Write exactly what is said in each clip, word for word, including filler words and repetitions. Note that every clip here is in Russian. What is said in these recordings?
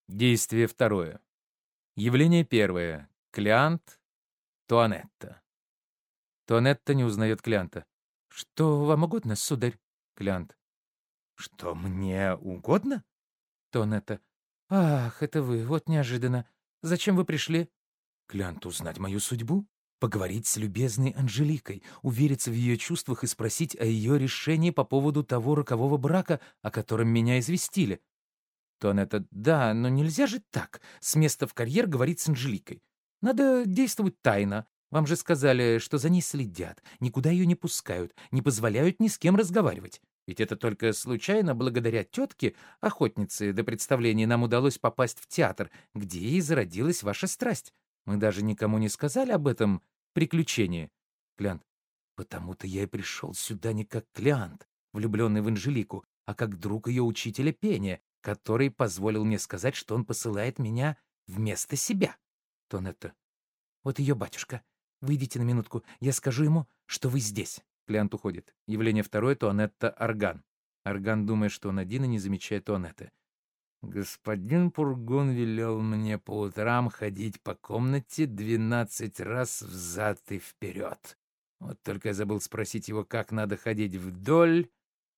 Действие второе. Явление первое. Клиант, Туанетта. Туанетта не узнает Клианта. «Что вам угодно, сударь?» Клиант. «Что мне угодно?» Туанетта. «Ах, это вы, вот неожиданно. Зачем вы пришли?» Клиант. «Узнать мою судьбу, поговорить с любезной Анжеликой, увериться в ее чувствах и спросить о ее решении по поводу того рокового брака, о котором меня известили». Туанетта. «Да, но нельзя же так, с места в карьер говорить с Анжеликой. Надо действовать тайно. Вам же сказали, что за ней следят, никуда ее не пускают, не позволяют ни с кем разговаривать. Ведь это только случайно, благодаря тетке, охотнице, до представления нам удалось попасть в театр, где и зародилась ваша страсть. Мы даже никому не сказали об этом приключении». Клиант. «Потому-то я и пришел сюда не как Клиант, влюбленный в Анжелику, а как друг ее учителя пения, который позволил мне сказать, что он посылает меня вместо себя». Туанетта. «Вот ее батюшка. Выйдите на минутку, я скажу ему, что вы здесь». Клиант уходит. Явление второе. Туанетта, Орган. Орган думает, что он один, и не замечает Туанетты. «Господин Пургон велел мне по утрам ходить по комнате двенадцать раз взад и вперед. Вот только я забыл спросить его, как надо ходить, вдоль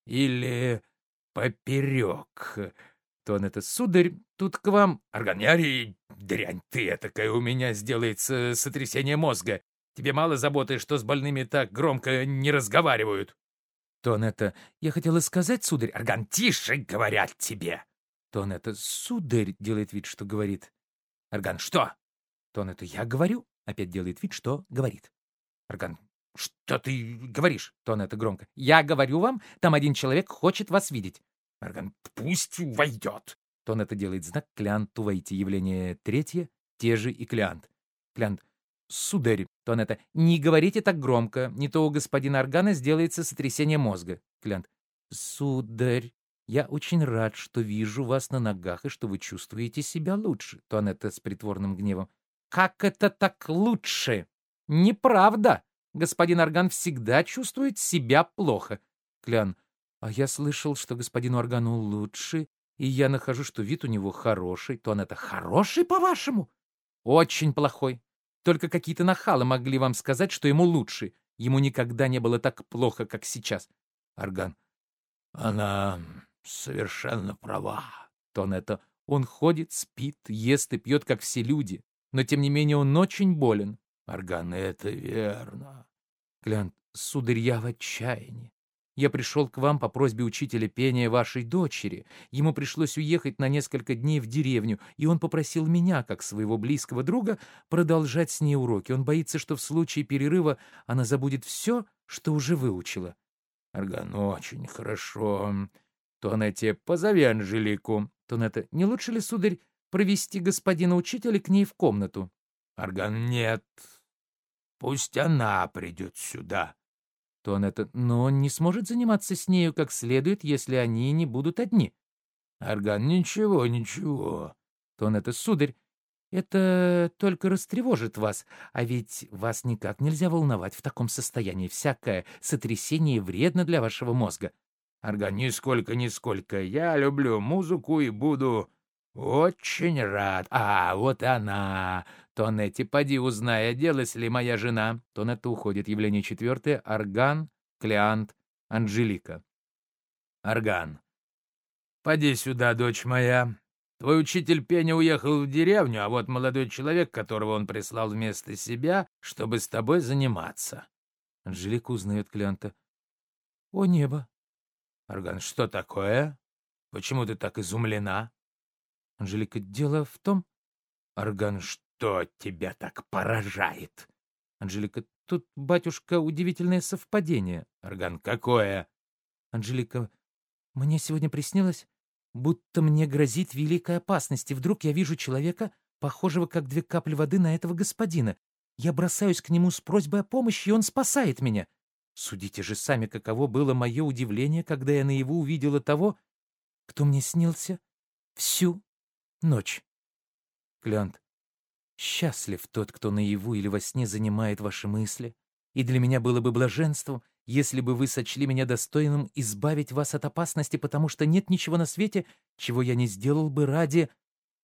или поперек». Туанетта. «Сударь, тут к вам...» Орган. «Не ори, дрянь ты этакая, у меня сделается сотрясение мозга. Тебе мало заботы, что с больными так громко не разговаривают?» Туанетта. «Я хотела сказать, сударь...» Орган. «Тише, говорят тебе!» Туанетта. «Сударь...» — делает вид, что говорит. Орган. «Что?» Туанетта. «Я говорю...» — опять делает вид, что говорит. Орган. «Что ты говоришь?» Туанетта громко. «Я говорю вам, там один человек хочет вас видеть». Орган. «Пусть войдет». Туанетта делает знак Клианту войти. Явление третье. Те же и Клиант. Клиант. «Сударь». Туанетта. «Не говорите так громко, не то у господина Органа сделается сотрясение мозга». Клиант. «Сударь, я очень рад, что вижу вас на ногах и что вы чувствуете себя лучше». Туанетта с притворным гневом. «Как это так лучше? Неправда. Господин Орган всегда чувствует себя плохо». Клиант. «А я слышал, что господину Органу лучше, и я нахожу, что вид у него хороший». Туанетта. «Хороший, по-вашему?» «Очень плохой. Только какие-то нахалы могли вам сказать, что ему лучше. Ему никогда не было так плохо, как сейчас». Орган. «Она совершенно права». Туанетта. «Он ходит, спит, ест и пьет, как все люди. Но, тем не менее, он очень болен». Орган. «Это верно». Клиант. «Сударь, я в отчаянии. Я пришел к вам по просьбе учителя пения вашей дочери. Ему пришлось уехать на несколько дней в деревню, и он попросил меня, как своего близкого друга, продолжать с ней уроки. Он боится, что в случае перерыва она забудет все, что уже выучила». Орган. «Очень хорошо. Туанетте, позови Анжелику». Туанетта. «Не лучше ли, сударь, провести господина учителя к ней в комнату?» Орган. «Нет. Пусть она придет сюда». Туанетта. «Но он не сможет заниматься с нею как следует, если они не будут одни». Орган. «Ничего, ничего». Туанетта. «Сударь, это только растревожит вас, а ведь вас никак нельзя волновать в таком состоянии. Всякое сотрясение вредно для вашего мозга». Орган. «Нисколько, нисколько. Я люблю музыку и буду очень рад». А, вот она. Туанетте. «Поди узнай, оделась ли моя жена». Туанетта уходит. Явление четвертое. Орган, Клиант, Анжелика. Орган. «Поди сюда, дочь моя. Твой учитель пения уехал в деревню, а вот молодой человек, которого он прислал вместо себя, чтобы с тобой заниматься». Анжелика узнает Клианта. «О небо!» Орган. «Что такое? Почему ты так изумлена?» Анжелика. «Дело в том...» Орган. «Что тебя так поражает?» Анжелика. «Тут, батюшка, удивительное совпадение». Орган. «Какое?» Анжелика. «Мне сегодня приснилось, будто мне грозит великая опасность, и вдруг я вижу человека, похожего как две капли воды на этого господина. Я бросаюсь к нему с просьбой о помощи, и он спасает меня. Судите же сами, каково было мое удивление, когда я наяву увидела того, кто мне снился всю ночь». Клиант. «Счастлив тот, кто наяву или во сне занимает ваши мысли, и для меня было бы блаженством, если бы вы сочли меня достойным избавить вас от опасности, потому что нет ничего на свете, чего я не сделал бы ради...»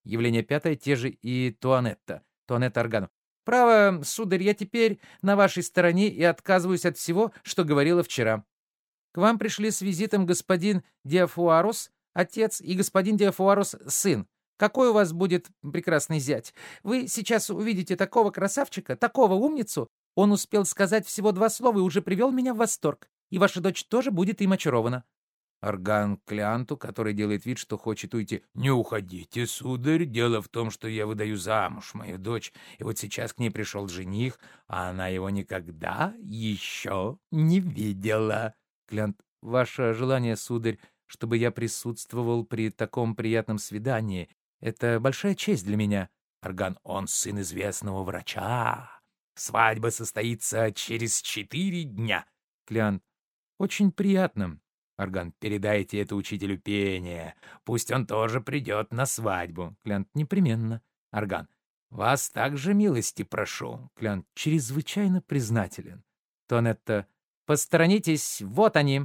Явление пятое, те же и Туанетта. Туанетта органу. Право, сударь, я теперь на вашей стороне и отказываюсь от всего, что говорила вчера. К вам пришли с визитом господин Диафуарус, отец, и господин Диафуарус, сын. Какой у вас будет прекрасный зять? Вы сейчас увидите такого красавчика, такого умницу. Он успел сказать всего два слова и уже привел меня в восторг. И ваша дочь тоже будет им очарована. Орган к Клеанту, который делает вид, что хочет уйти. «Не уходите, сударь. Дело в том, что я выдаю замуж мою дочь, и вот сейчас к ней пришел жених, а она его никогда еще не видела». Клеант. «Ваше желание, сударь, чтобы я присутствовал при таком приятном свидании, это большая честь для меня». Орган. «Он сын известного врача. Свадьба состоится через четыре дня». Клеант. «Очень приятно». Орган. «Передайте это учителю пения. Пусть он тоже придет на свадьбу». Клеант. «Непременно». Орган. «Вас также милости прошу». Клеант. «Чрезвычайно признателен». Туанетта. «Посторонитесь, вот они».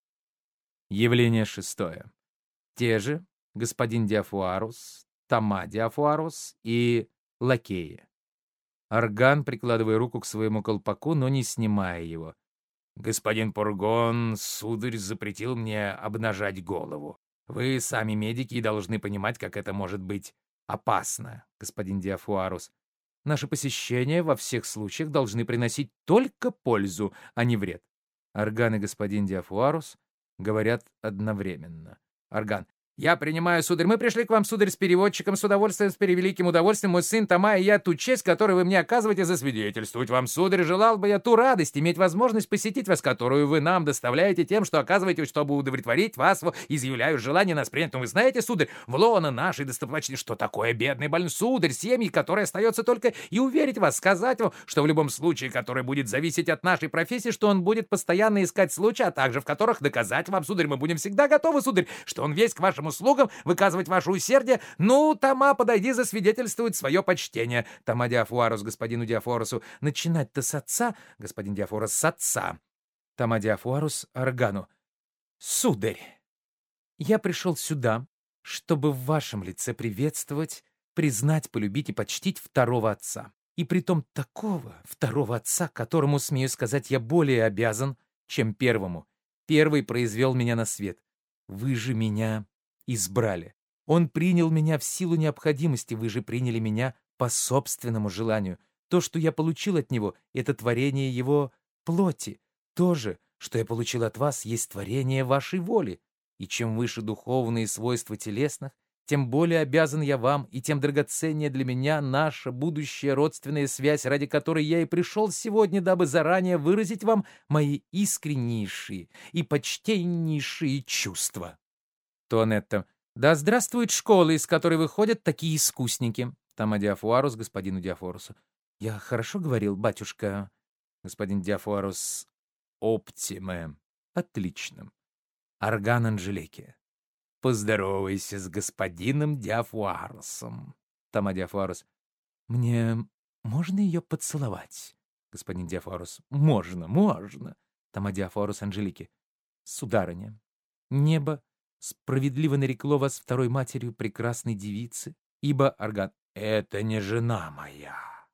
Явление шестое. Те же господин Диафуарус, Тома Диафуарус и лакеи. Орган, прикладывая руку к своему колпаку, но не снимая его. «Господин Пургон, сударь запретил мне обнажать голову. Вы сами медики и должны понимать, как это может быть опасно, господин Диафуарус. Наши посещения во всех случаях должны приносить только пользу, а не вред». Орган и господин Диафуарус говорят одновременно. Орган. «Я принимаю, сударь. Мы пришли к вам, сударь, с переводчиком, с удовольствием, с превеликим удовольствием. Мой сын Тома и я ту честь, которую вы мне оказываете, засвидетельствовать вам, сударь. Желал бы я ту радость, иметь возможность посетить вас, которую вы нам доставляете тем, что оказываете, чтобы удовлетворить вас. Изъявляю желание нас принять. Но вы знаете, сударь, в лоно нашей достопочти, что такое бедный больной, сударь, семьи, которой остается только и уверить вас, сказать вам, что в любом случае, который будет зависеть от нашей профессии, что он будет постоянно искать случаи, а также в которых доказать вам, сударь, мы будем всегда готовы, сударь, что он весь к вашим услугам, выказывать ваше усердие. Ну, Тома, подойди засвидетельствовать свое почтение». Тома Диафуарус господину Диафуарусу. «Начинать-то с отца, господин Диафуарус, с отца». Тома Диафуарус Органу. «Сударь, я пришел сюда, чтобы в вашем лице приветствовать, признать, полюбить и почтить второго отца. И притом такого второго отца, которому, смею сказать, я более обязан, чем первому. Первый произвел меня на свет. Вы же меня избрали. Он принял меня в силу необходимости, вы же приняли меня по собственному желанию. То, что я получил от него, это творение его плоти. То же, что я получил от вас, есть творение вашей воли. И чем выше духовные свойства телесных, тем более обязан я вам, и тем драгоценнее для меня наша будущая родственная связь, ради которой я и пришел сегодня, дабы заранее выразить вам мои искреннейшие и почтеннейшие чувства». Туанетта. «Да здравствует школа, из которой выходят такие искусники». Тома Диафуарус господину Диафуарусу. «Я хорошо говорил, батюшка?» Господин Диафуарус. «Оптиме». «Отлично». Орган Анжелики. «Поздоровайся с господином Диафуарусом». Тома Диафуарус. «Мне можно ее поцеловать?» Господин Диафуарус. «Можно, можно». Тома Диафуарус Анжелики. «Сударыня, небо справедливо нарекло вас второй матерью прекрасной девицы, ибо...» Орган. «Это не жена моя,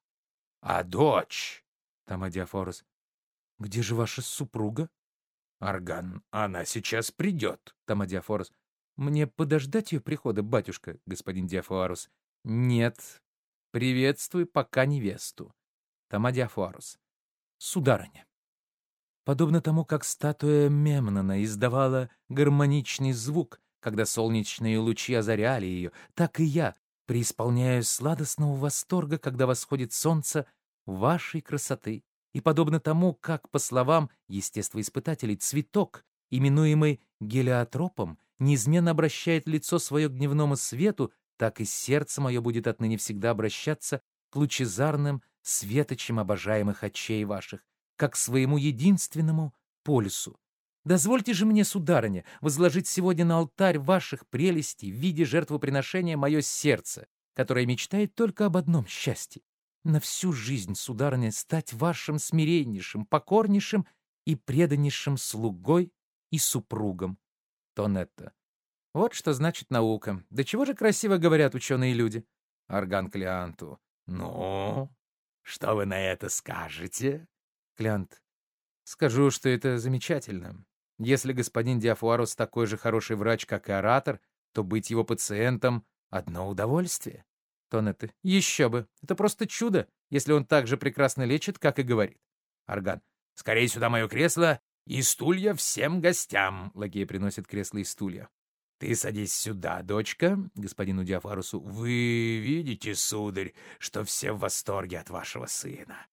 а дочь». Тома Диафуарус. «Где же ваша супруга?» Орган. «Она сейчас придет». Тома Диафуарус. «Мне подождать ее прихода, батюшка?» Господин Диафуарус. «Нет. Приветствуй пока невесту». Тома Диафуарус. «Сударыня, подобно тому, как статуя Мемнона издавала гармоничный звук, когда солнечные лучи озаряли ее, так и я преисполняюсь сладостного восторга, когда восходит солнце вашей красоты. И подобно тому, как, по словам естествоиспытателей, цветок, именуемый гелиотропом, неизменно обращает лицо свое к дневному свету, так и сердце мое будет отныне всегда обращаться к лучезарным светочам обожаемых очей ваших, как к своему единственному полюсу. Дозвольте же мне, сударыня, возложить сегодня на алтарь ваших прелестей в виде жертвоприношения мое сердце, которое мечтает только об одном счастье — на всю жизнь, сударыня, стать вашим смиреннейшим, покорнейшим и преданнейшим слугой и супругом». Тонетта. Вот что значит наука. Да чего же красиво говорят ученые люди. Орган Клеанту. Ну, что вы на это скажете? Клеант. Скажу, что это замечательно. Если господин Диафуарус такой же хороший врач, как и оратор, то быть его пациентом — одно удовольствие. Тонетте. Еще бы. Это просто чудо, если он так же прекрасно лечит, как и говорит. Орган. Скорее сюда мое кресло и стулья всем гостям. Лакей приносит кресло и стулья. Ты садись сюда, дочка, господину Диафуарусу. Вы видите, сударь, что все в восторге от вашего сына.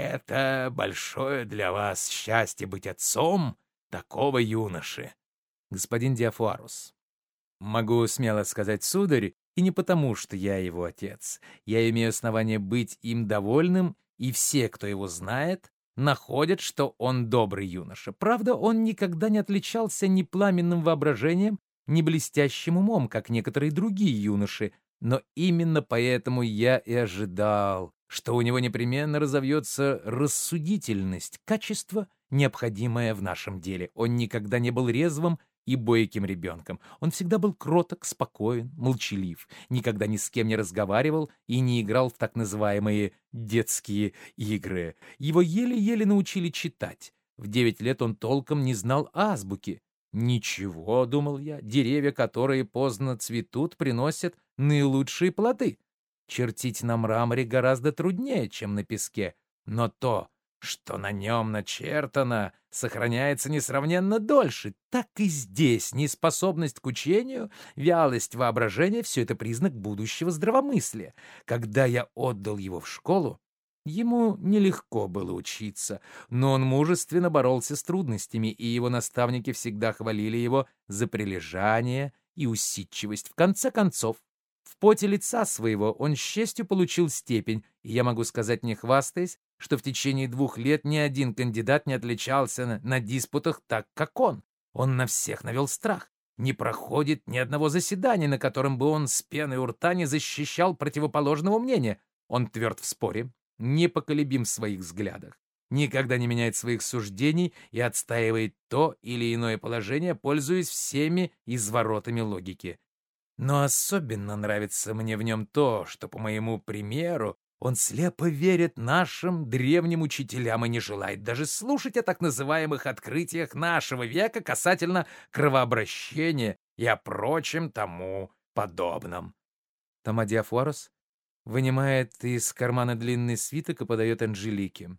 Это большое для вас счастье быть отцом такого юноши. Господин Диафуарус. Могу смело сказать, сударь, и не потому, что я его отец. Я имею основание быть им довольным, и все, кто его знает, находят, что он добрый юноша. Правда, он никогда не отличался ни пламенным воображением, ни блестящим умом, как некоторые другие юноши, но именно поэтому я и ожидал, что у него непременно разовьется рассудительность, качество, необходимое в нашем деле. Он никогда не был резвым и бойким ребенком. Он всегда был кроток, спокоен, молчалив, никогда ни с кем не разговаривал и не играл в так называемые детские игры. Его еле-еле научили читать. В девять лет он толком не знал азбуки. «Ничего», — думал я, — «деревья, которые поздно цветут, приносят наилучшие плоды. Чертить на мраморе гораздо труднее, чем на песке, но то, что на нем начертано, сохраняется несравненно дольше. Так и здесь неспособность к учению, вялость воображения — все это признак будущего здравомыслия. Когда я отдал его в школу, ему нелегко было учиться, но он мужественно боролся с трудностями, и его наставники всегда хвалили его за прилежание и усидчивость. В конце концов, в поте лица своего он с честью получил степень, и я могу сказать, не хвастаясь, что в течение двух лет ни один кандидат не отличался на, на диспутах так, как он. Он на всех навел страх. Не проходит ни одного заседания, на котором бы он с пеной у рта не защищал противоположного мнения. Он тверд в споре, непоколебим в своих взглядах, никогда не меняет своих суждений и отстаивает то или иное положение, пользуясь всеми изворотами логики. Но особенно нравится мне в нем то, что, по моему примеру, он слепо верит нашим древним учителям и не желает даже слушать о так называемых открытиях нашего века касательно кровообращения и о прочем тому подобном. Тома Диафуарус вынимает из кармана длинный свиток и подает Анжелике.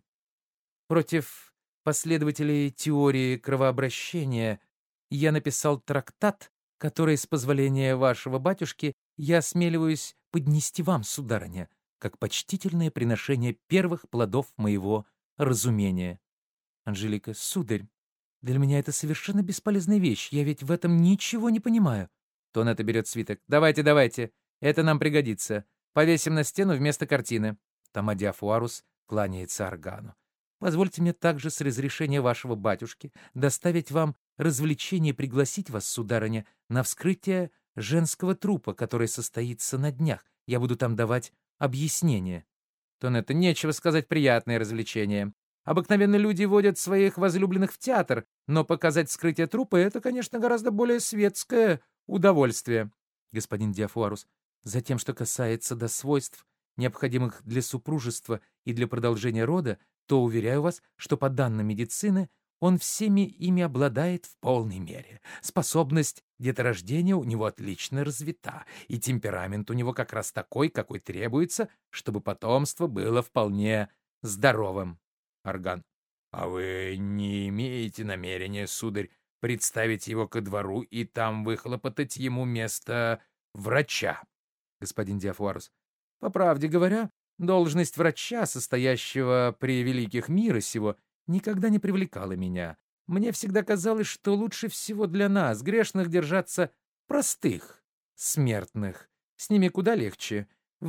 Против последователей теории кровообращения я написал трактат, который, с позволения вашего батюшки, я осмеливаюсь поднести вам, сударыня, как почтительное приношение первых плодов моего разумения. Анжелика. Сударь, для меня это совершенно бесполезная вещь, я ведь в этом ничего не понимаю. Тонетта берет свиток. Давайте, давайте, это нам пригодится. Повесим на стену вместо картины. Тома Диафуарус кланяется органу. Позвольте мне также с разрешения вашего батюшки доставить вам развлечение и пригласить вас, сударыня, на вскрытие женского трупа, который состоится на днях. Я буду там давать объяснение. Тонетта. Нечего сказать, приятное развлечение. Обыкновенно люди водят своих возлюбленных в театр, но показать вскрытие трупа — это, конечно, гораздо более светское удовольствие. Господин Диафуарус. Затем, что касается до свойств, необходимых для супружества и для продолжения рода, то уверяю вас, что по данным медицины он всеми ими обладает в полной мере. Способность деторождения у него отлично развита, и темперамент у него как раз такой, какой требуется, чтобы потомство было вполне здоровым. Орган. А вы не имеете намерения, сударь, представить его ко двору и там выхлопотать ему место врача? Господин Диафуарус. По правде говоря, должность врача, состоящего при великих мира сего, никогда не привлекала меня. Мне всегда казалось, что лучше всего для нас, грешных, держаться простых, смертных. С ними куда легче.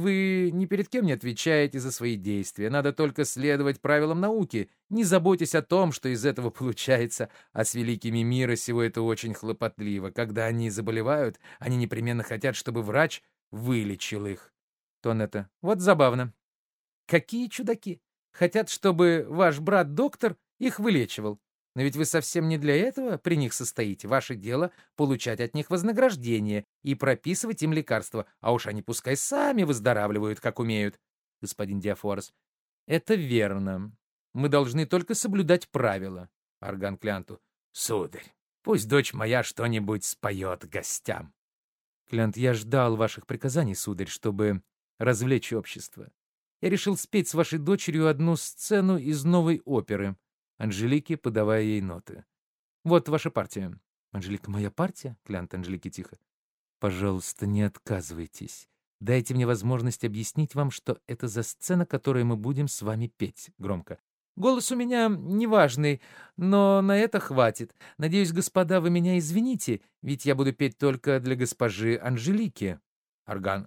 Вы ни перед кем не отвечаете за свои действия. Надо только следовать правилам науки. Не заботьтесь о том, что из этого получается. А с великими мира сего это очень хлопотливо. Когда они заболевают, они непременно хотят, чтобы врач вылечил их. Тонетта. Вот забавно. Какие чудаки. Хотят, чтобы ваш брат-доктор их вылечивал. Но ведь вы совсем не для этого при них состоите. Ваше дело — получать от них вознаграждение и прописывать им лекарства, а уж они пускай сами выздоравливают, как умеют. Господин Диафорос. Это верно. Мы должны только соблюдать правила. Орган Клеанту. Сударь, пусть дочь моя что-нибудь споет гостям. Клеант. Я ждал ваших приказаний, сударь, чтобы развлечь общество. Я решил спеть с вашей дочерью одну сцену из новой оперы. Анжелике, подавая ей ноты. Вот ваша партия. Анжелика. Моя партия? Клеант Анжелике тихо. Пожалуйста, не отказывайтесь. Дайте мне возможность объяснить вам, что это за сцена, которую мы будем с вами петь. Громко. Голос у меня неважный, но на это хватит. Надеюсь, господа, вы меня извините, ведь я буду петь только для госпожи Анжелики. Орган.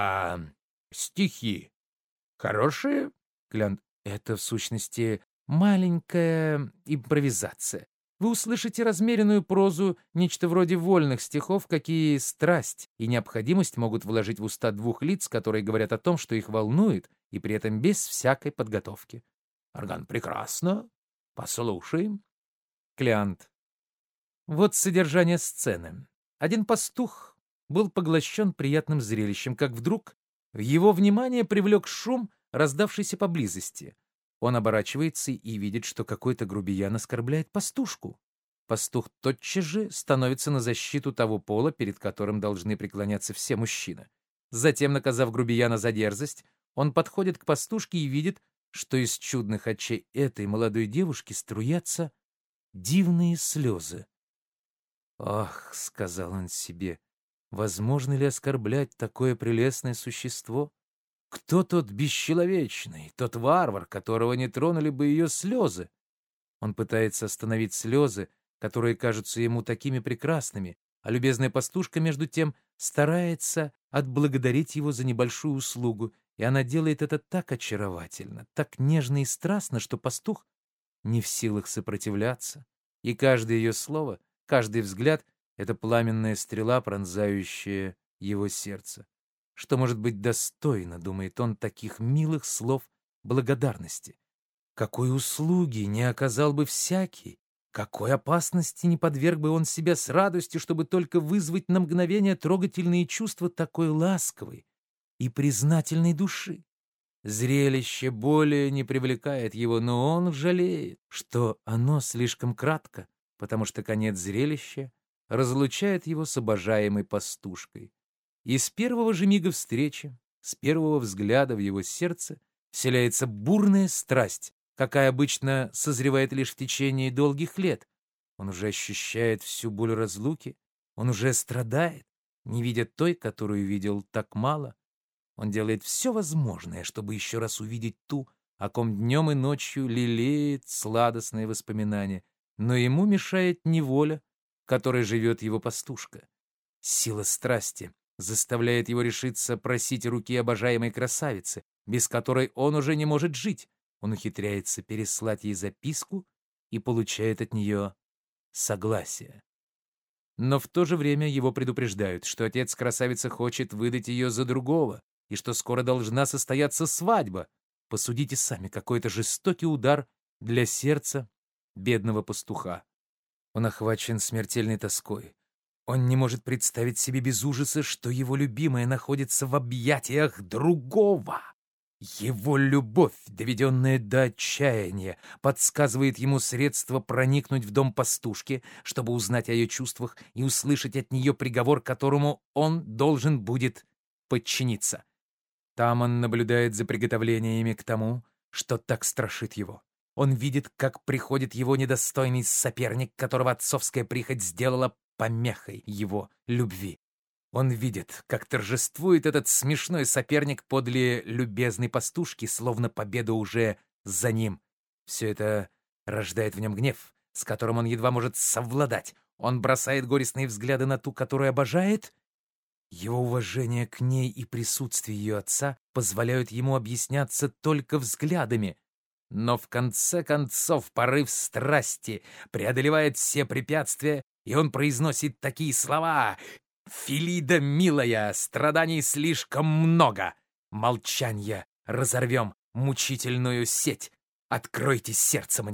А стихи хорошие? Клеант. Это, в сущности, маленькая импровизация. Вы услышите размеренную прозу, нечто вроде вольных стихов, какие страсть и необходимость могут вложить в уста двух лиц, которые говорят о том, что их волнует, и при этом без всякой подготовки. Орган. Прекрасно. Послушаем. Клеант. Вот содержание сцены. Один пастух был поглощен приятным зрелищем, как вдруг его внимание привлек шум, раздавшийся поблизости. Он оборачивается и видит, что какой-то грубиян оскорбляет пастушку. Пастух тотчас же становится на защиту того пола, перед которым должны преклоняться все мужчины. Затем, наказав грубияна за дерзость, он подходит к пастушке и видит, что из чудных очей этой молодой девушки струятся дивные слезы. «Ах», — сказал он себе, — «возможно ли оскорблять такое прелестное существо? Кто тот бесчеловечный, тот варвар, которого не тронули бы ее слезы?» Он пытается остановить слезы, которые кажутся ему такими прекрасными, а любезная пастушка, между тем, старается отблагодарить его за небольшую услугу, и она делает это так очаровательно, так нежно и страстно, что пастух не в силах сопротивляться, и каждое ее слово, каждый взгляд — это пламенная стрела, пронзающая его сердце. Что может быть достойно, думает он, таких милых слов благодарности? Какой услуги не оказал бы всякий, какой опасности не подверг бы он себя с радостью, чтобы только вызвать на мгновение трогательные чувства такой ласковой и признательной души. Зрелище более не привлекает его, но он жалеет, что оно слишком кратко, потому что конец зрелища разлучает его с обожаемой пастушкой. И с первого же мига встречи, с первого взгляда в его сердце вселяется бурная страсть, какая обычно созревает лишь в течение долгих лет. Он уже ощущает всю боль разлуки, он уже страдает, не видя той, которую видел так мало. Он делает все возможное, чтобы еще раз увидеть ту, о ком днем и ночью лелеет сладостные воспоминания, но ему мешает неволя, в которой живет его пастушка. Сила страсти заставляет его решиться просить руки обожаемой красавицы, без которой он уже не может жить. Он ухитряется переслать ей записку и получает от нее согласие. Но в то же время его предупреждают, что отец красавицы хочет выдать ее за другого, и что скоро должна состояться свадьба. Посудите сами, какой это жестокий удар для сердца бедного пастуха. Он охвачен смертельной тоской. Он не может представить себе без ужаса, что его любимая находится в объятиях другого. Его любовь, доведенная до отчаяния, подсказывает ему средство проникнуть в дом пастушки, чтобы узнать о ее чувствах и услышать от нее приговор, которому он должен будет подчиниться. Там он наблюдает за приготовлениями к тому, что так страшит его. Он видит, как приходит его недостойный соперник, которого отцовская прихоть сделала помехой его любви. Он видит, как торжествует этот смешной соперник подле любезной пастушки, словно победа уже за ним. Все это рождает в нем гнев, с которым он едва может совладать. Он бросает горестные взгляды на ту, которую обожает. Его уважение к ней и присутствие ее отца позволяют ему объясняться только взглядами. Но в конце концов порыв страсти преодолевает все препятствия, и он произносит такие слова: «Филида, милая, страданий слишком много. Молчанье разорвем мучительную сеть. Откройте сердце мне.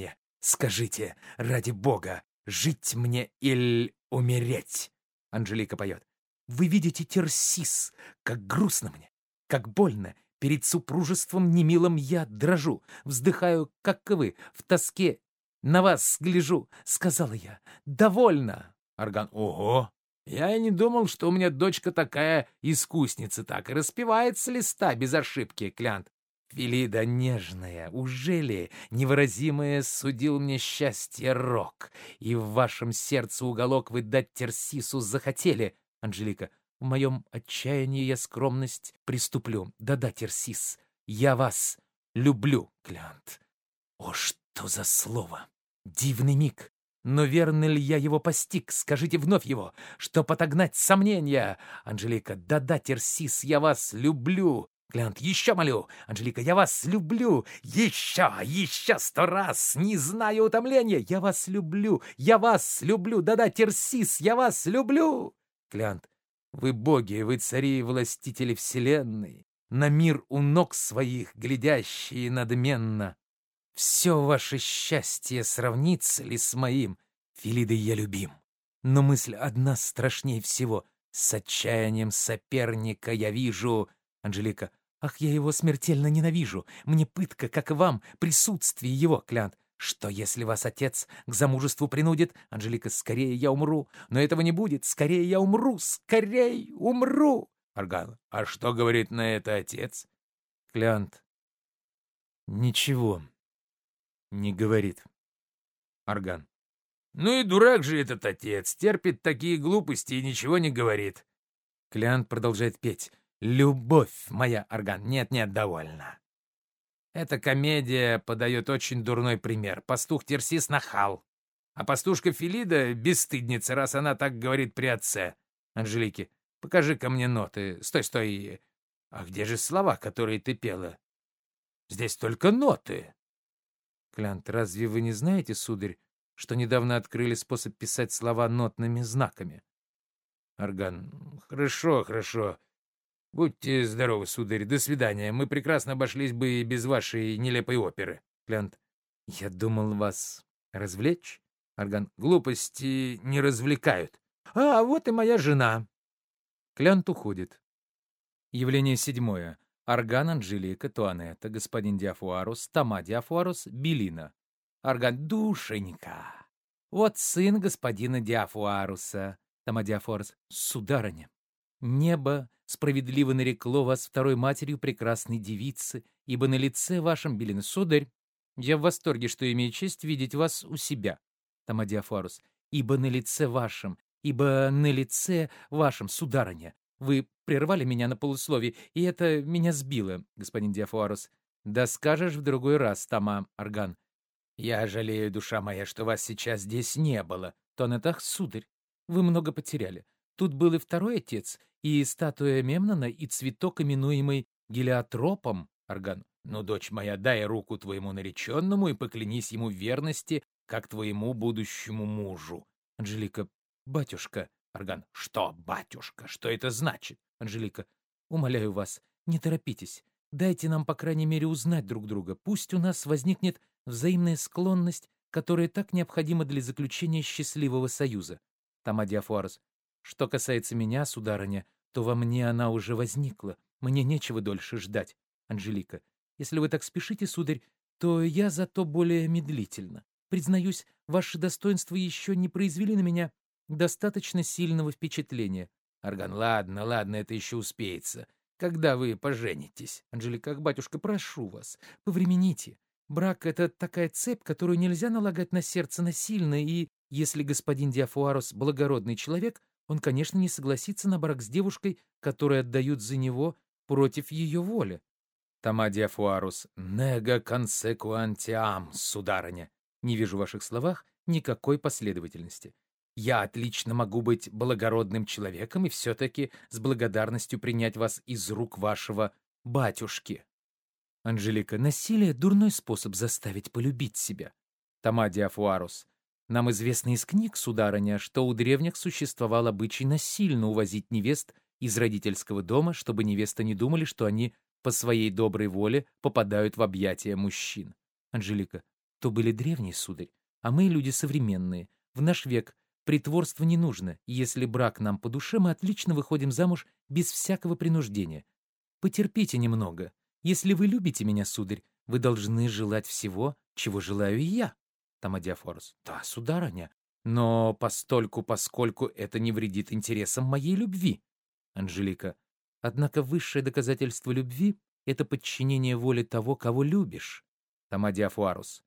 Скажите, ради бога, жить мне или умереть? Анжелика поет. Вы видите Терсис, как грустно мне, как больно. Перед супружеством немилым я дрожу, вздыхаю, как и вы, в тоске на вас гляжу. Сказала я, довольно. Орган. Ого! Я и не думал, что у меня дочка такая искусница, так и распевает с листа без ошибки. Клянт. Филида нежная, ужели невыразимое судил мне счастье рок, и в вашем сердце уголок вы дать Терсису захотели? Анжелика. В моем отчаянии я скромность приступлю. Да-да, Терсис, я вас люблю. Клянт. О, что за слово! Дивный миг! Но верно ли я его постиг? Скажите вновь его, чтоб отогнать сомнения. Анжелика. Да-да, Терсис, я вас люблю. Клянт. Еще молю. Анжелика. Я вас люблю. Еще, еще сто раз. Не знаю утомления. Я вас люблю. Я вас люблю. Да-да, Терсис, я вас люблю. Клянт. Вы боги, вы цари и властители вселенной, на мир у ног своих глядящие надменно. Все ваше счастье сравнится ли с моим? Филидой я любим, но мысль одна страшней всего. С отчаянием соперника я вижу. Анжелика. Ах, я его смертельно ненавижу. Мне пытка, как и вам, присутствие его. Клянт. Что, если вас отец к замужеству принудит? Анжелика. Скорее я умру. Но этого не будет. Скорее я умру. Скорее умру. Орган. А что говорит на это отец? Клянт. Ничего не говорит. Орган. Ну и дурак же этот отец. Терпит такие глупости и ничего не говорит. Клянт продолжает петь. Любовь моя, Орган. Нет-нет, довольно. Эта комедия подает очень дурной пример. Пастух Терсис нахал, а пастушка Филида бесстыдница, раз она так говорит при отце. Анжелике. Покажи-ка мне ноты. Стой, стой. А где же слова, которые ты пела? Здесь только ноты. Клянт. Разве вы не знаете, сударь, что недавно открыли способ писать слова нотными знаками? Орган. Хорошо, хорошо. Будьте здоровы, сударь. До свидания. Мы прекрасно обошлись бы и без вашей нелепой оперы. Клянт. Я думал вас развлечь. Орган. Глупости не развлекают. А, вот и моя жена. Клянт уходит. Явление седьмое. Орган, Анжелика, Туанетта, господин Диафуарус, Тома Диафуарус, Белина. Орган. Душенька. Вот сын господина Диафуаруса. Тома Диафуарус. Сударыня. Небо справедливо нарекло вас второй матерью прекрасной девицы, ибо на лице вашем, Белина, сударь, я в восторге, что имею честь видеть вас у себя. Тома Диафуарус. Ибо на лице вашем, ибо на лице вашем, сударыня. Вы прервали меня на полусловии, и это меня сбило, господин Диафуарус. Да скажешь в другой раз, Тома. Орган. Я жалею, душа моя, что вас сейчас здесь не было. Туанетта. Сударь, вы много потеряли. Тут был и второй отец, и статуя Мемнона, и цветок, именуемый гелиотропом. Орган. Ну, дочь моя, дай руку твоему нареченному и поклянись ему в верности, как твоему будущему мужу. Анжелика. Батюшка. Орган. Что, батюшка? Что это значит? Анжелика. Умоляю вас, не торопитесь. Дайте нам, по крайней мере, узнать друг друга. Пусть у нас возникнет взаимная склонность, которая так необходима для заключения счастливого союза. Тома Диафуарус. Что касается меня, сударыня, то во мне она уже возникла. Мне нечего дольше ждать. Анжелика. Если вы так спешите, сударь, то я зато более медлительно. Признаюсь, ваши достоинства еще не произвели на меня достаточно сильного впечатления. Орган. Ладно, ладно, это еще успеется. Когда вы поженитесь? Анжелика. Ах, батюшка, прошу вас, повремените. Брак — это такая цепь, которую нельзя налагать на сердце насильно, и если господин Диафуарус благородный человек, он, конечно, не согласится на брак с девушкой, которую отдают за него против ее воли. Тома Диафуарус. Нега консекуантиам, сударыня. Не вижу в ваших словах никакой последовательности. Я отлично могу быть благородным человеком и все-таки с благодарностью принять вас из рук вашего батюшки. Анжелика. Насилие — дурной способ заставить полюбить себя. Тома Диафуарус. Нам известно из книг, сударыня, что у древних существовал обычай насильно увозить невест из родительского дома, чтобы невесты не думали, что они по своей доброй воле попадают в объятия мужчин. Анжелика. То были древние, сударь, а мы люди современные. В наш век притворство не нужно, и если брак нам по душе, мы отлично выходим замуж без всякого принуждения. Потерпите немного. Если вы любите меня, сударь, вы должны желать всего, чего желаю и я. Тома Диафорус. Да, сударыня, но постольку, поскольку это не вредит интересам моей любви. Анжелика. Однако высшее доказательство любви — это подчинение воле того, кого любишь. Тома Диафорус.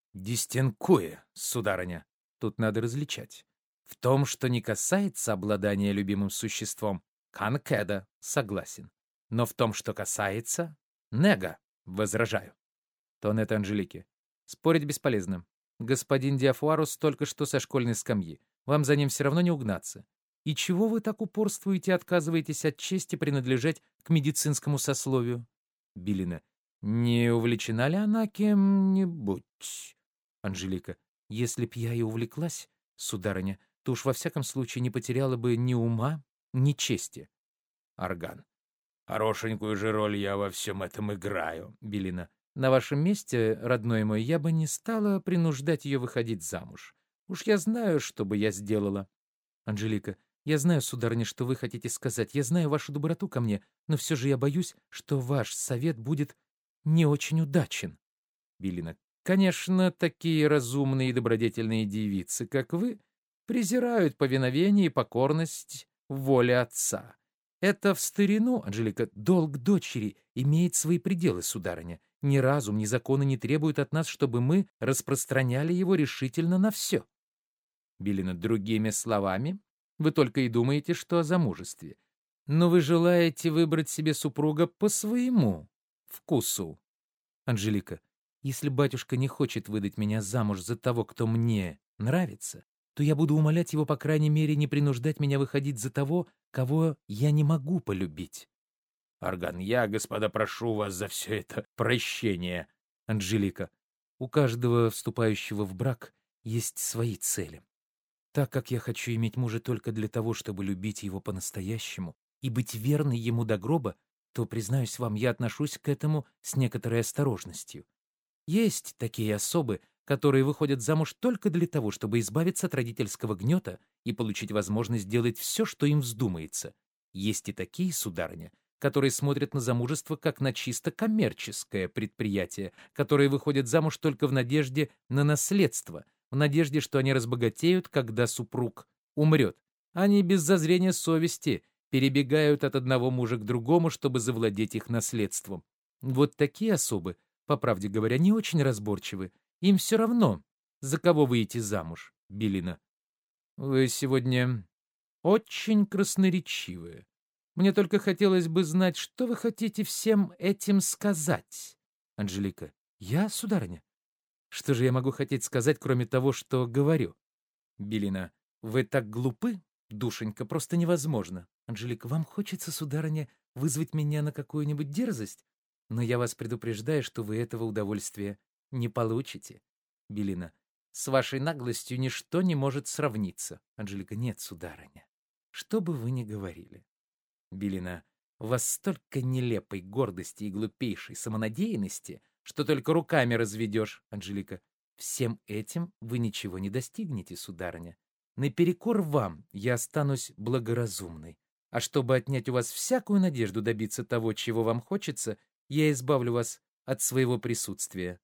Дистинкуя, сударыня. Тут надо различать. В том, что не касается обладания любимым существом, конкеда, согласен. Но в том, что касается, нега, возражаю. Туанетта Анжелике. Спорить бесполезно. Господин Диафуарус только что со школьной скамьи. Вам за ним все равно не угнаться. И чего вы так упорствуете и отказываетесь от чести принадлежать к медицинскому сословию? Белина. Не увлечена ли она кем-нибудь? Анжелика. Если б я и увлеклась, сударыня, то уж во всяком случае не потеряла бы ни ума, ни чести. Орган. Хорошенькую же роль я во всем этом играю. Белина. На вашем месте, родной мой, я бы не стала принуждать ее выходить замуж. Уж я знаю, что бы я сделала. Анжелика. Я знаю, сударыня, что вы хотите сказать. Я знаю вашу доброту ко мне, но все же я боюсь, что ваш совет будет не очень удачен. Белина. Конечно, такие разумные и добродетельные девицы, как вы, презирают повиновение и покорность воле отца. Это в старину, Анжелика, долг дочери имеет свои пределы, сударыня. Ни разум, ни законы не требуют от нас, чтобы мы распространяли его решительно на все. Белина. Другими словами, вы только и думаете, что о замужестве. Но вы желаете выбрать себе супруга по своему вкусу. Анжелика. Если батюшка не хочет выдать меня замуж за того, кто мне нравится, то я буду умолять его, по крайней мере, не принуждать меня выходить за того, кого я не могу полюбить. Орган. Я, господа, прошу вас за все это прощения. Анжелика. У каждого вступающего в брак есть свои цели. Так как я хочу иметь мужа только для того, чтобы любить его по-настоящему и быть верной ему до гроба, то, признаюсь вам, я отношусь к этому с некоторой осторожностью. Есть такие особы, которые выходят замуж только для того, чтобы избавиться от родительского гнета и получить возможность делать все, что им вздумается. Есть и такие, сударыня, которые смотрят на замужество как на чисто коммерческое предприятие, которые выходят замуж только в надежде на наследство, в надежде, что они разбогатеют, когда супруг умрет. Они без зазрения совести перебегают от одного мужа к другому, чтобы завладеть их наследством. Вот такие особы, по правде говоря, не очень разборчивы. Им все равно, за кого выйти замуж. Белина. Вы сегодня очень красноречивы. Мне только хотелось бы знать, что вы хотите всем этим сказать. Анжелика. Я, сударыня? Что же я могу хотеть сказать, кроме того, что говорю? Белина. Вы так глупы, душенька, просто невозможно. Анжелика. Вам хочется, сударыня, вызвать меня на какую-нибудь дерзость? Но я вас предупреждаю, что вы этого удовольствия не получите. Белина. С вашей наглостью ничто не может сравниться. Анжелика. Нет, сударыня. Что бы вы ни говорили. Белина. У вас столько нелепой гордости и глупейшей самонадеянности, что только руками разведешь. Анжелика. Всем этим вы ничего не достигнете, сударыня. Наперекор вам я останусь благоразумной. А чтобы отнять у вас всякую надежду добиться того, чего вам хочется, я избавлю вас от своего присутствия.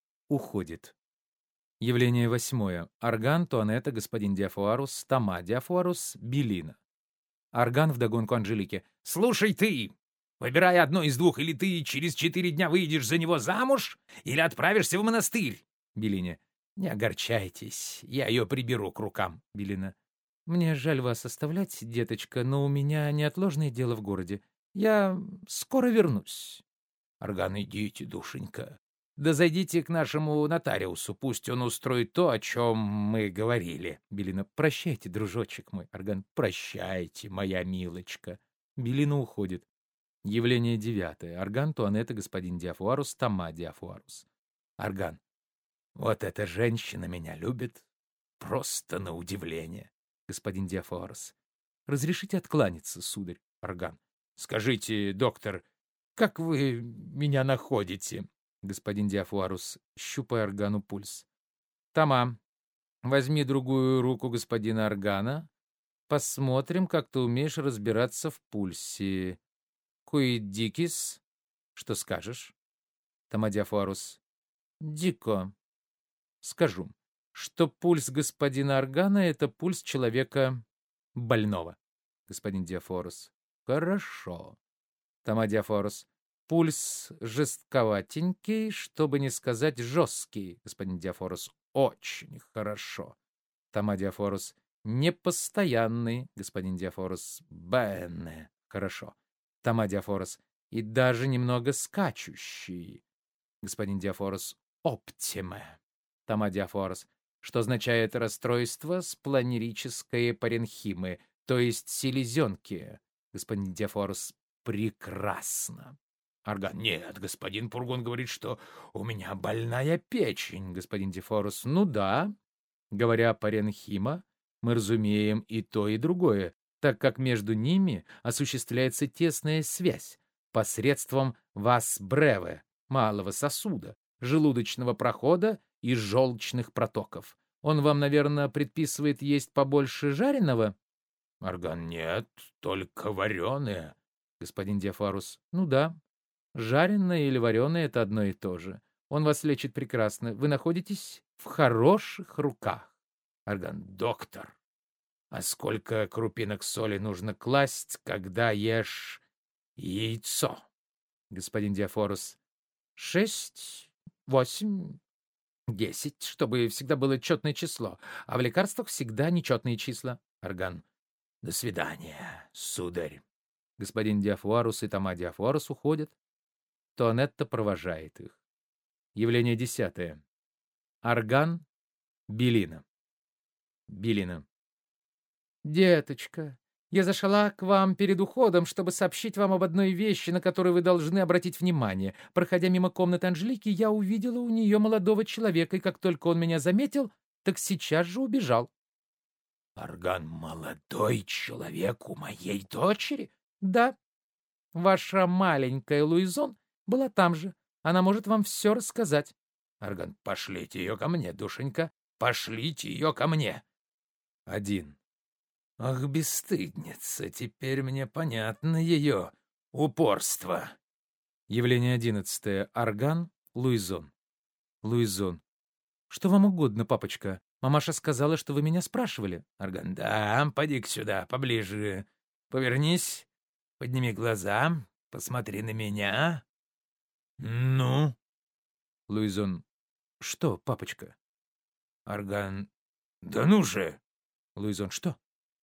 Уходит. Явление восьмое. Орган, Туанетта, господин Диафуарус, Тома Диафуарус, Белина. Орган вдогонку Анжелике. «Слушай ты! Выбирай одно из двух, или ты через четыре дня выйдешь за него замуж, или отправишься в монастырь!» Белине. «Не огорчайтесь, я ее приберу к рукам». Белина. «Мне жаль вас оставлять, деточка, но у меня неотложное дело в городе. Я скоро вернусь». Орган. «Идите, душенька. Да зайдите к нашему нотариусу, пусть он устроит то, о чем мы говорили». Белина. «Прощайте, дружочек мой». Орган. «Прощайте, моя милочка». Белина уходит. Явление девятое. Орган, Туанетта, господин Диафуарус, Тома Диафуарус. Орган. «Вот эта женщина меня любит. Просто на удивление». Господин Диафуарус. «Разрешите откланяться, сударь». Орган. «Скажите, доктор, как вы меня находите?» Господин Диафуарус, щупая органу пульс. Тома, возьми другую руку господина органа. Посмотрим, как ты умеешь разбираться в пульсе. Куид дикис. Что скажешь? Тома Диафуарус. Дико. Скажу, что пульс господина органа — это пульс человека больного. Господин Диафуарус. Хорошо. Тома Диафуарус. Пульс жестковатенький, чтобы не сказать жесткий. Господин Диафуарус. Очень хорошо. Тома Диафуарус. Непостоянный. Господин Диафуарус. Бенне. Хорошо. Тома Диафуарус. И даже немного скачущий. Господин Диафуарус. Оптиме. Тома Диафуарус. Что означает расстройство спланерической паренхимы, то есть селезенки. Господин Диафуарус. Прекрасно. Орган. Нет, господин Пургун говорит, что у меня больная печень. Господин Диафуарус. Ну да. Говоря паренхима, мы разумеем и то, и другое, так как между ними осуществляется тесная связь посредством вас бреве, малого сосуда, желудочного прохода и желчных протоков. Он вам, наверное, предписывает есть побольше жареного? Орган. Нет, только вареное. Господин Диафуарус. Ну да. Жареное или вареное — это одно и то же. Он вас лечит прекрасно. Вы находитесь в хороших руках. Орган. Доктор, а сколько крупинок соли нужно класть, когда ешь яйцо? Господин Диафуарус. Шесть, восемь, десять, чтобы всегда было четное число, а в лекарствах всегда нечетные числа. Орган. До свидания, сударь. Господин Диафуарус и Тома Диафуарус уходят. Туанетта провожает их. Явление десятое. Орган Белина. Белина. Деточка, я зашла к вам перед уходом, чтобы сообщить вам об одной вещи, на которую вы должны обратить внимание. Проходя мимо комнаты Анжелики, я увидела у нее молодого человека, и как только он меня заметил, так сейчас же убежал. Орган. Молодой человек у моей дочери? Да. Ваша маленькая Луизон была там же. Она может вам все рассказать. Орган. Пошлите ее ко мне, душенька. Пошлите ее ко мне. Один. Ах, бесстыдница, теперь мне понятно ее упорство. Явление одиннадцатое. Орган Луизон. Луизон. Что вам угодно, папочка? Мамаша сказала, что вы меня спрашивали. Орган. Да, поди-ка сюда, поближе. Повернись, подними глаза, посмотри на меня. Ну? Луизон. Что, папочка? Орган. Да ну же! Луизон. Что?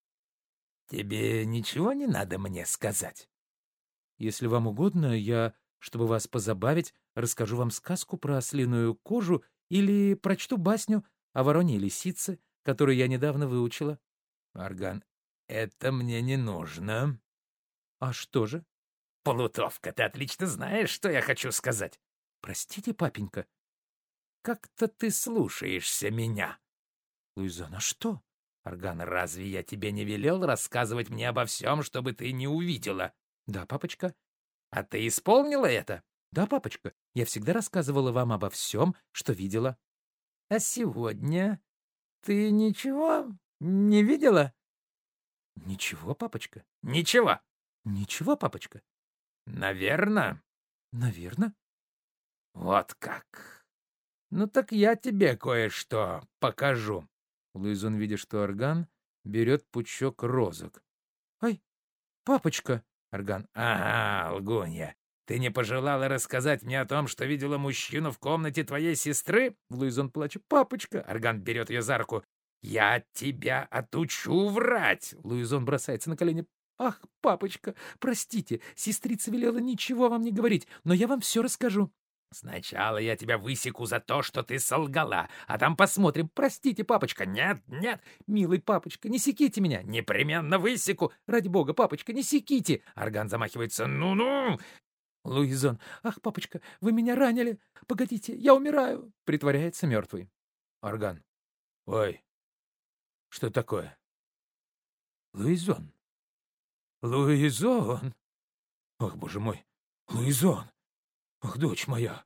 Тебе ничего не надо мне сказать? Если вам угодно, я, чтобы вас позабавить, расскажу вам сказку про ослиную кожу или прочту басню о вороне и лисице, которую я недавно выучила. Орган. Это мне не нужно. А что же? Плутовка, ты отлично знаешь, что я хочу сказать. Простите, папенька. Как-то ты слушаешься меня. Луизон. А что? Орган. Разве я тебе не велел рассказывать мне обо всем, чтобы ты не увидела? Да, папочка. А ты исполнила это? Да, папочка. Я всегда рассказывала вам обо всем, что видела. А сегодня ты ничего не видела? Ничего, папочка. Ничего? Ничего, папочка. Наверно? Наверно. Вот как. Ну так я тебе кое-что покажу. Луизон, видя, что Орган берет пучок розок. Ай, папочка. Орган. Ага, лгунья. Ты не пожелала рассказать мне о том, что видела мужчину в комнате твоей сестры? Луизон плачет. Папочка. Орган берет ее за руку. Я тебя отучу врать. Луизон бросается на колени. Ах, папочка, простите, сестрица велела ничего вам не говорить, но я вам все расскажу. Сначала я тебя высеку за то, что ты солгала, а там посмотрим. Простите, папочка. Нет, нет, милый папочка, не секите меня. Непременно высеку. Ради бога, папочка, не секите. Орган замахивается. Ну-ну. Луизон. Ах, папочка, вы меня ранили. Погодите, я умираю. Притворяется мертвый. Орган. Ой, что такое? Луизон. Луизон. Ах, боже мой. Луизон. Ах, дочь моя.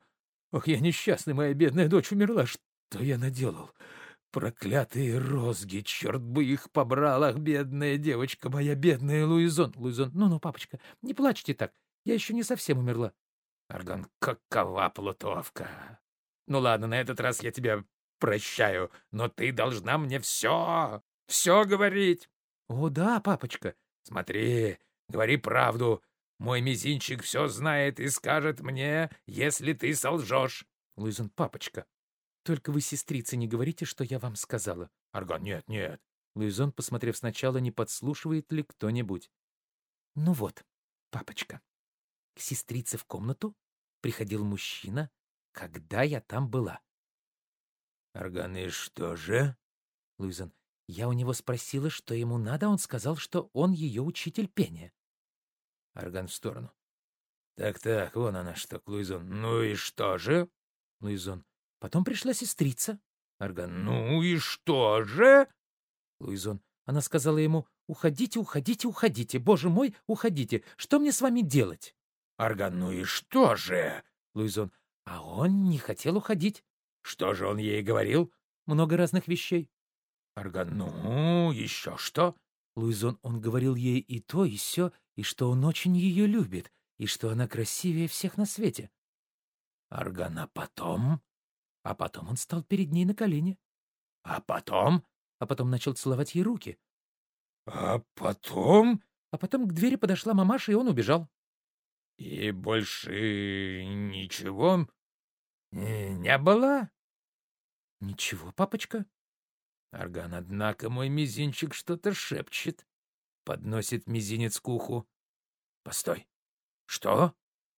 Ох, я несчастный, моя бедная дочь умерла. Что я наделал? Проклятые розги, черт бы их побрал, ах, бедная девочка моя, бедная Луизон. Луизон, ну-ну, папочка, не плачьте так, я еще не совсем умерла. Арган, какова плутовка! Ну ладно, на этот раз я тебя прощаю, но ты должна мне все, все говорить. О, да, папочка. Смотри, говори правду. Мой мизинчик все знает и скажет мне, если ты солжешь. Луизон, папочка, только вы, сестрице, не говорите, что я вам сказала. Арган, нет, нет. Луизон, посмотрев сначала, не подслушивает ли кто-нибудь. Ну вот, папочка, к сестрице в комнату приходил мужчина, когда я там была. Арган, и что же? Луизон, я у него спросила, что ему надо, он сказал, что он ее учитель пения. Арган в сторону. Так-так, вон она что, Луизон. Ну и что же? Луизон, потом пришла сестрица. Арган, ну и что же? Луизон, она сказала ему: уходите, уходите, уходите, боже мой, уходите, что мне с вами делать? Арган, ну и что же? Луизон, а он не хотел уходить. Что же он ей говорил? Много разных вещей. Арган, ну, еще что? Луизон, он говорил ей и то, и сё, и что он очень ее любит, и что она красивее всех на свете. Арган, а потом? А потом он стал перед ней на колени. А потом? А потом начал целовать ей руки. А потом? А потом к двери подошла мамаша, и он убежал. И больше ничего не было? Ничего, папочка. Арган, однако мой мизинчик что-то шепчет. Подносит мизинец к уху. Постой. Что?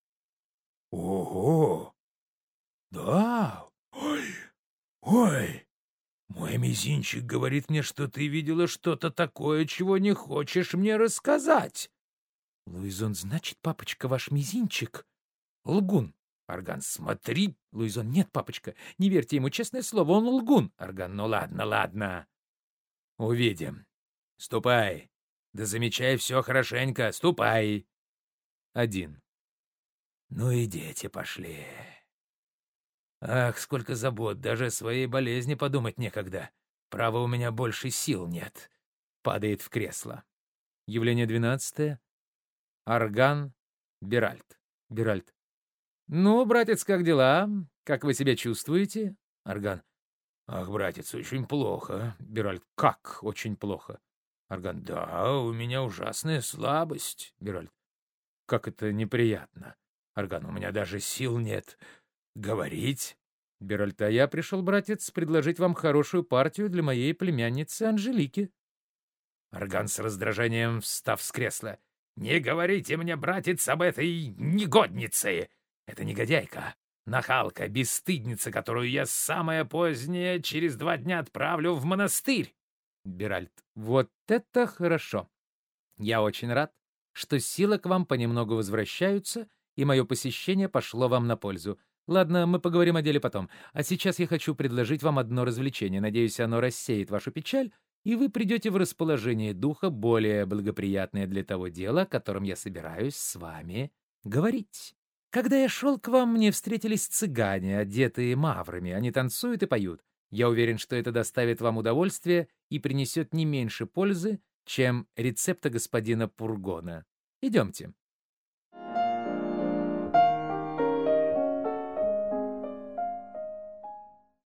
Ого! Да! Ой! Ой! Мой мизинчик говорит мне, что ты видела что-то такое, чего не хочешь мне рассказать. Луизон, значит, папочка, ваш мизинчик лгун. Арган, смотри. Луизон, нет, папочка, не верьте ему, честное слово, он лгун. Арган, ну ладно, ладно. Увидим. Ступай. Да замечай все хорошенько. Ступай. Один. Ну и дети пошли. Ах, сколько забот, даже о своей болезни подумать некогда. Право, у меня больше сил нет. Падает в кресло. Явление двенадцатое. Арган Беральд. Беральд. Ну, братец, как дела? Как вы себя чувствуете? Арган. Ах, братец, очень плохо. Беральд. Как очень плохо? Арган. Да, у меня ужасная слабость. Беральд. Как это неприятно. Арган. У меня даже сил нет говорить. Беральд. А я пришел, братец, предложить вам хорошую партию для моей племянницы Анжелики. Арган с раздражением, встав с кресла. Не говорите мне, братец, об этой негоднице. Это негодяйка, нахалка, бесстыдница, которую я самое позднее через два дня отправлю в монастырь. Беральд. Вот это хорошо. Я очень рад, что силы к вам понемногу возвращаются, и мое посещение пошло вам на пользу. Ладно, мы поговорим о деле потом. А сейчас я хочу предложить вам одно развлечение. Надеюсь, оно рассеет вашу печаль, и вы придете в расположение духа, более благоприятное для того дела, о котором я собираюсь с вами говорить. Когда я шел к вам, мне встретились цыгане, одетые маврами. Они танцуют и поют. Я уверен, что это доставит вам удовольствие и принесет не меньше пользы, чем рецепта господина Пургона. Идемте.